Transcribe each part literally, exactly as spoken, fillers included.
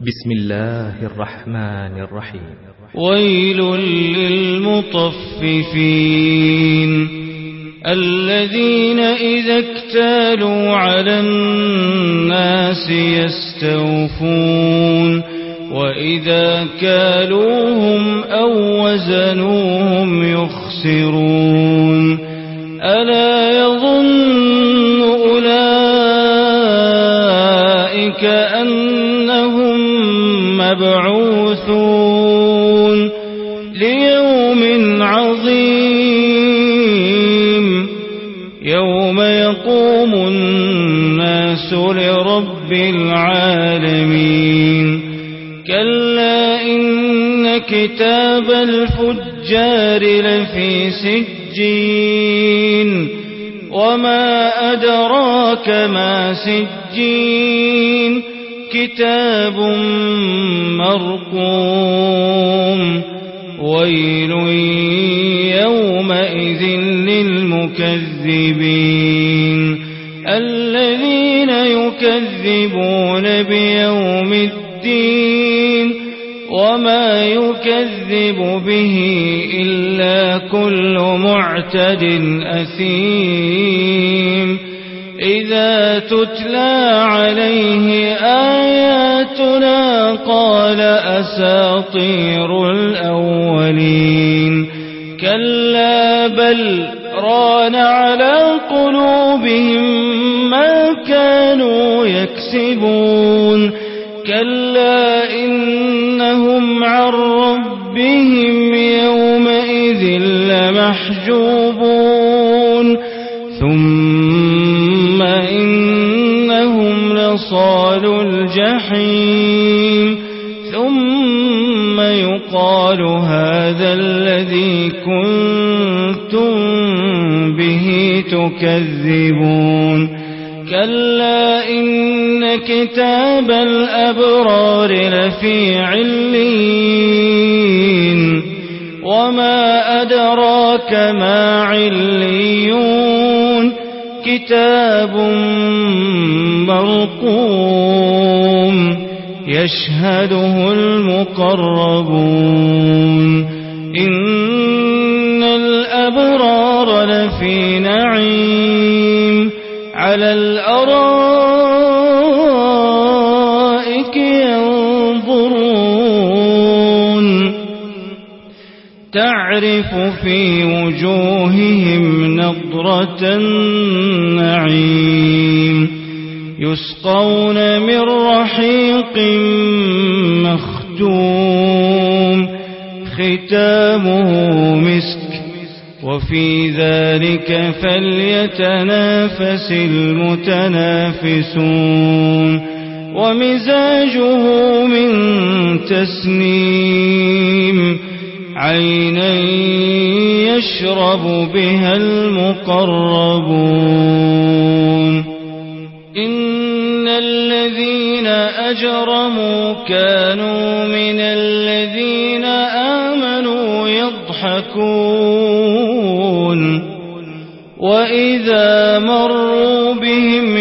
بسم الله الرحمن الرحيم. ويل للمطففين الذين إذا اكتالوا على الناس يستوفون وإذا كالوهم أو وزنوهم يخسرون ألا يظن أولئك أنهم مبعوثون ليوم عظيم يوم يقوم الناس لرب العالمين كلا إن كتاب الفجار لفي سجين وما أدراك ما سجين كتاب مرقوم ويل يومئذ للمكذبين الذين يكذبون بيوم الدين وما يكذب به إلا كل معتد أثيم إذا تتلى عليه آياتنا قال أساطير الأولين كلا بل ران على قلوبهم ما كانوا يكسبون كلا إنهم عن ربهم يومئذ لمحجوبون ثم إنهم لصالوا الجحيم ثم يقال هذا الذي كنتم به تكذبون كلا إن كتاب الأبرار لفي عليين وما أدراك ما عليون كتاب مرقوم يشهده المقربون إن الأبرار لفي نعيم على الأرائك ينظرون تعرف في وجوههم نضرة النعيم يسقون من رحيق مختوم ختامه مسك وفي ذلك فليتنافس المتنافسون ومزاجه من تسنيم عينا يشرب بها المقربون إن الذين أجرموا كانوا من الذين آمنوا يضحكون وإذا مروا بهم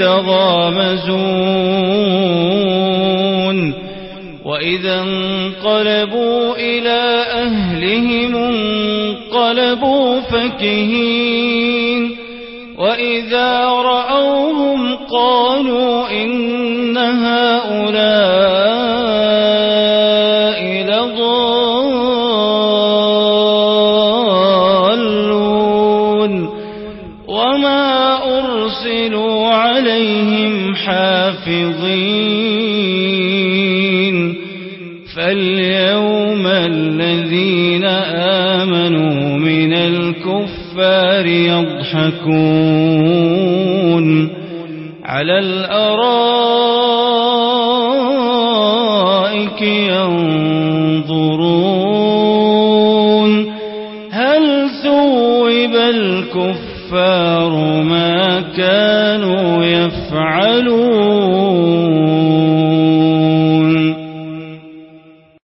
يتغامزون وإذا انقلبوا إلى أهلهم انقلبوا فكهين وإذا رأوهم قالوا إن هؤلاء لضالون وما أرسلوا عليهم حافظين فاليوم الذين آمنوا من الكفار يضحكون على الأرائك ينظرون هل ثوب الكفار ما كانوا يفعلون